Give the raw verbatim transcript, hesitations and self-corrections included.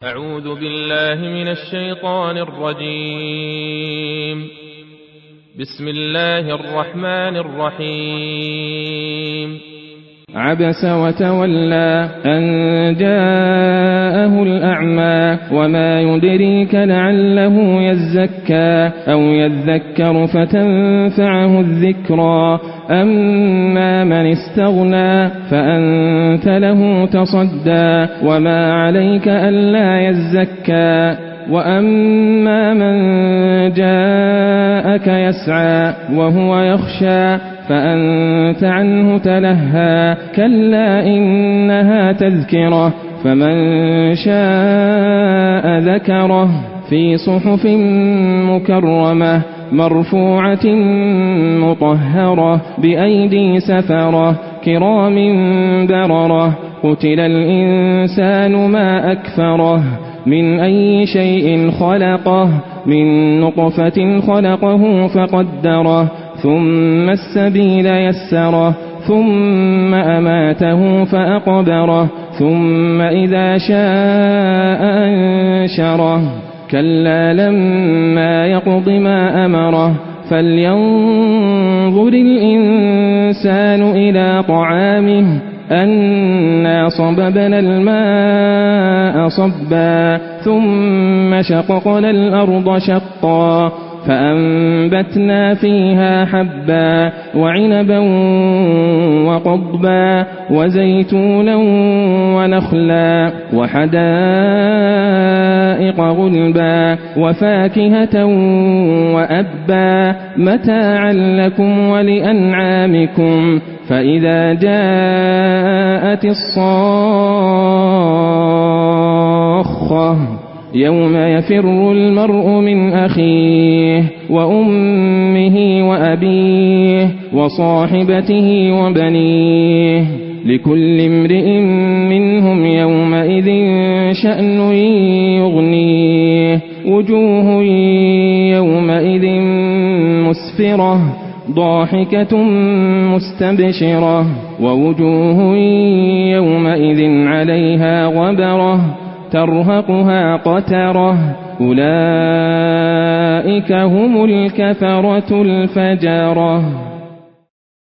أعوذ بالله من الشيطان الرجيم. بسم الله الرحمن الرحيم. عبس وتولى أن جاءه الأعمى وما يدريك لعله يزكى أو يذكر فتنفعه الذكرى أما من استغنى فأنت له تصدى وما عليك ألا يزكى وأما من جاءك يسعى وهو يخشى فأنت عنه تلهى كلا إنها تذكرة فمن شاء ذكره في صحف مكرمة مرفوعة مطهرة بأيدي سفرة كرام بررة قتل الإنسان ما أكفره من أي شيء خلقه من نطفة خلقه فقدره ثم السبيل يسره ثم أماته فأقبره ثم إذا شاء أنشره كلا لما يقض ما أمره فلينظر الإنسان إلى طعامه أنا صببنا الماء صبا ثم شققنا الأرض شقا فأنبتنا فيها حبا وعنبا وقضبا وزيتونا ونخلا وحدائق غلبا وفاكهة وأبا متاعا لكم ولأنعامكم فإذا جاءت الصاخة يوم يفر المرء من أخيه وأمه وأبيه وصاحبته وبنيه لكل امرئ منهم يومئذ شأن يغنيه وجوه يومئذ مسفرة ضاحكة مستبشرة ووجوه يومئذ عليها غبرة ترهقها قترة أولئك هم الكفرة الفجرة.